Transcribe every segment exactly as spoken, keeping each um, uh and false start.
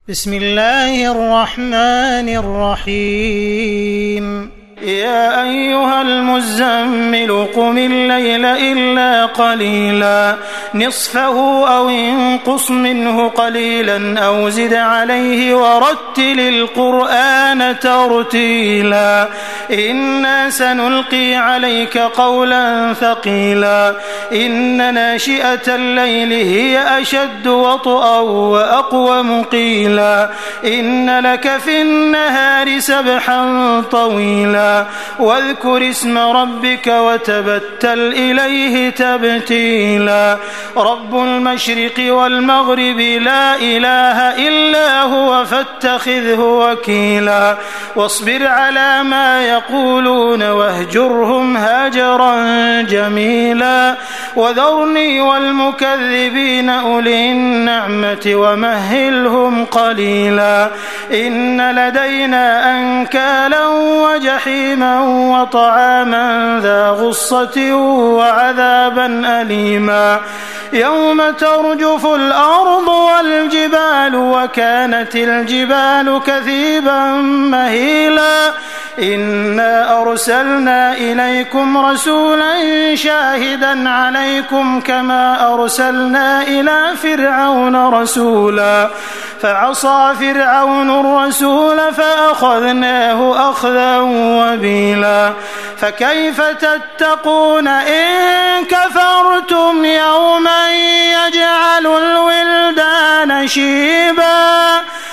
بسم الله الرحمن الرحيم يا أيها المزمل قم الليل إلا قليلا نصفه أو انقص منه قليلا أو زد عليه ورتل القرآن ترتيلا إنا سنلقي عليك قولا ثقيلا إن ناشئة الليل هي أشد وطئا وأقوم قيلا إن لك في النهار سبحا طويلا واذكر اسم ربك وتبتل إليه تبتيلا رب المشرق والمغرب لا إله إلا هو فاتخذه وكيلا واصبر على ما يقولون واهجرهم هاجرا جميلا وذرني والمكذبين أولي النعمة ومهلهم قليلا إن لدينا أنكالا وجحيما وطعاما ذا غصة وعذابا أليما يوم ترجف الأرض والجبال وكانت الجبال كثيبا مهيلا إنا أرسلنا إليكم رسولا شاهدا عليكم كما أرسلنا إلى فرعون رسولا فعصى فرعون الرسول فأخذناه أخذا وبيلا فكيف تتقون إن كفرتم يوما يجعل الولدان شيبا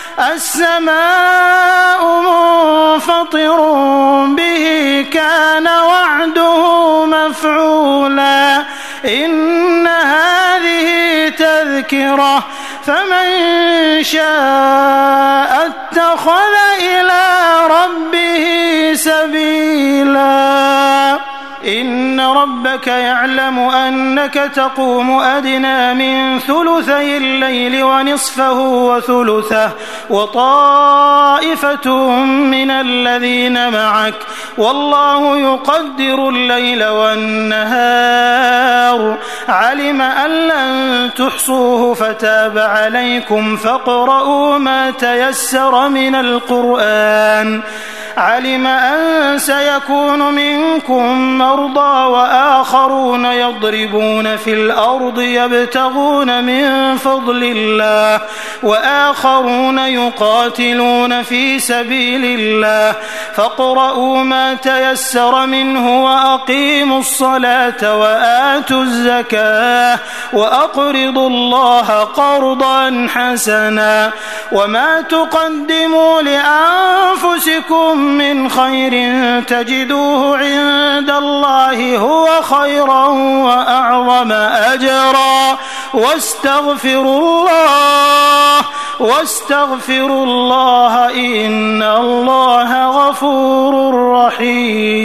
السماء منفطر به كان وعده مفعولا إن هذه تذكرة فمن شاء اتخذ إلى ربه سبيلا إن ربك يعلم أنك تقوم أدنى من ثلثي الليل ونصفه وثلثه وطائفة من الذين معك والله يقدر الليل والنهار علم أن لن تحصوه فتاب عليكم فاقرؤوا ما تيسر من القرآن علم أن سيكون منكم مرضى وآخرون يضربون في الأرض يبتغون من فضل الله وآخرون يقاتلون في سبيل الله فاقرؤوا ما تيسر منه وأقيموا الصلاة وآتوا الزكاة وأقرضوا الله قرضا حسنا وما تقدموا لأنفسكم من خير تجدوه عند الله هو خيرا وأعظم أجرا واستغفروا الله واستغفروا الله إن الله غفور رحيم.